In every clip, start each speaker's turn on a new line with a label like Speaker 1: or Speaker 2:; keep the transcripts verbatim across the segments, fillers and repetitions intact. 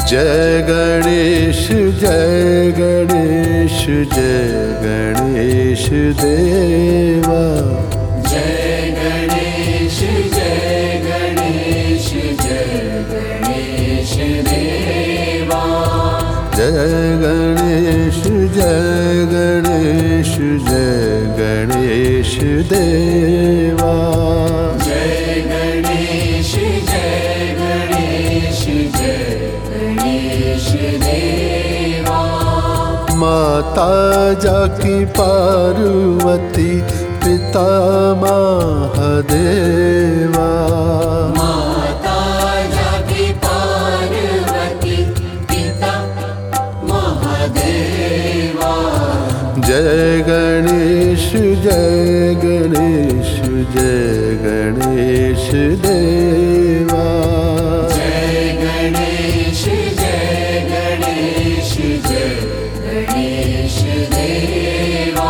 Speaker 1: जय गणेश जय गणेश जय गणेश देवा।
Speaker 2: जय गणेश जय गणेश जय गणेश देवा।
Speaker 1: जय गणेश जय गणेश जय गणेश देवा।
Speaker 2: जय गणेश जय गणेश जय गणेश देवा।
Speaker 1: माता जाकी पार्वती पिता महादेवा।
Speaker 2: माता जाकी पार्वती पिता महादेवा।
Speaker 1: जय गणेश जय गणेश जय गणेश देवा।
Speaker 2: जय गणेश जय गणेश जय गणेश देवा।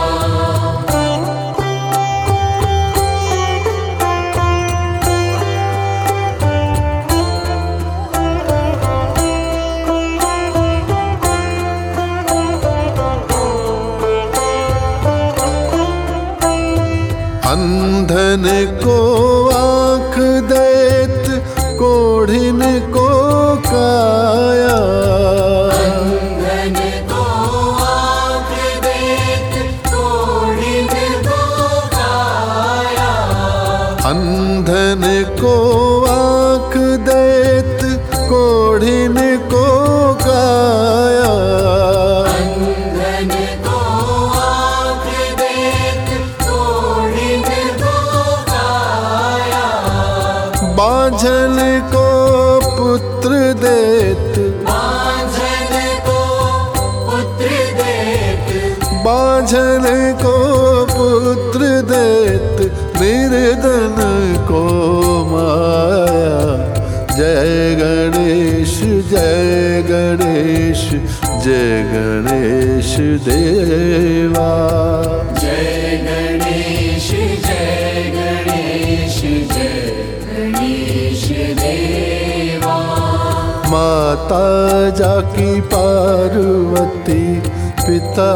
Speaker 1: अंधन को आँख देत कोढ़िन को काया।
Speaker 2: अंधन को आँख देत कोढ़िन को काया।
Speaker 1: अंधन को आँख देत कोढ़िन को काया।
Speaker 2: अंधन को आँख देत कोढ़िन को काया।
Speaker 1: बांझल को पुत्र देत।
Speaker 2: बांझल को पुत्र देत।
Speaker 1: बांझल को पुत्र देत निर्धन को माया। जय गणेश जय गणेश जय गणेश देवा।
Speaker 2: जय गणेश जय गणेश जय गणेश देवा।
Speaker 1: माता जाकी पार्वती पिता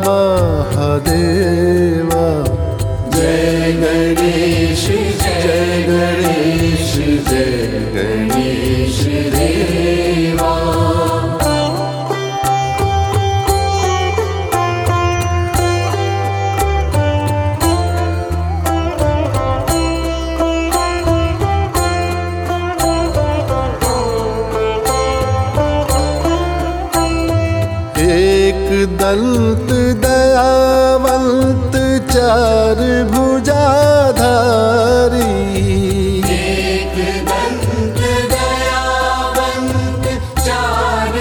Speaker 1: महादेवा।
Speaker 2: जय गणेश जय गणेश जय गणेश देवा।
Speaker 1: एक दंत दयावंत चार भुजाधारी।
Speaker 2: एक दंत दयावंत चार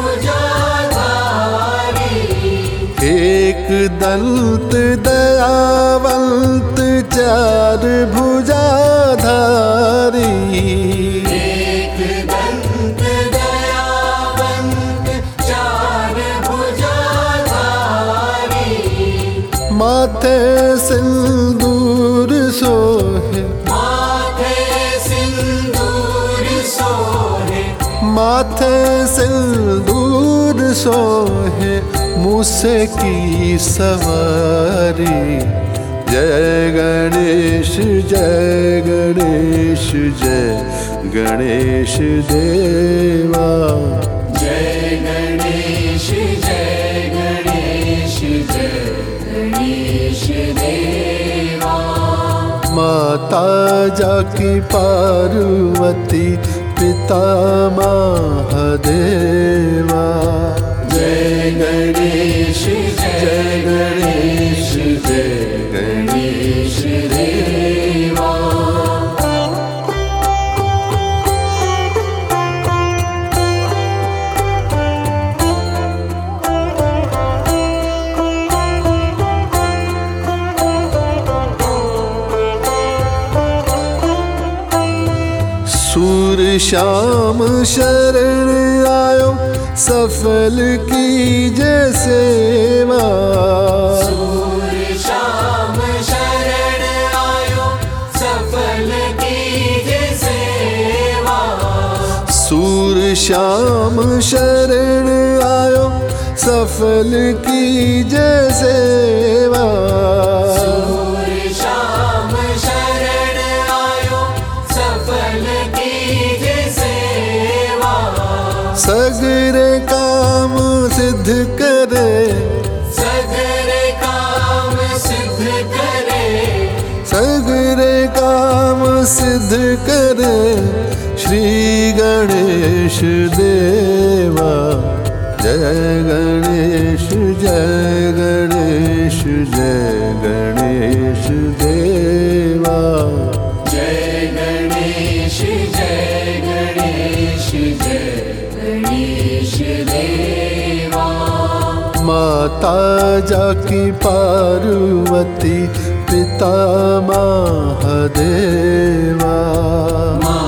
Speaker 2: भुजाधारी।
Speaker 1: एक दंत दयावंत चार भुजाधारी।
Speaker 2: एक दंत दयावंत चार भुजाधारी।
Speaker 1: माथे सिंदूर सोहे।
Speaker 2: माथे सिंदूर सोहे।
Speaker 1: माथे सिंदूर सोहे मूसे की सवारी। जय गणेश जय गणेश जय गणेश देवा।
Speaker 2: जय गणेश जय गणेश जय गणेश देवा।
Speaker 1: माता जाकी पार्वती पिता महादेवा।
Speaker 2: जय गणेश जय गणेश जय गणेश देवा।
Speaker 1: सूर श्याम शरण आयो सफल कीजे सेवा।
Speaker 2: सूर श्याम शरण आयो सफल कीजे सेवा।
Speaker 1: सूर श्याम शरण आयो सफल कीजे सेवा।
Speaker 2: सूर्य श्याम शरण आयो सफल कीजे सेवा।
Speaker 1: सगरे काम सिद्ध करे,
Speaker 2: सगरे काम सिद्ध करे,
Speaker 1: सगरे काम सिद्ध करे श्री गणेश देवा। जय गणेश जय गणेश जय गणेश देवा।
Speaker 2: जय गणेश जय गणेश जय गणेश देवा।
Speaker 1: माता जाकी पार्वती पिता महादेवा।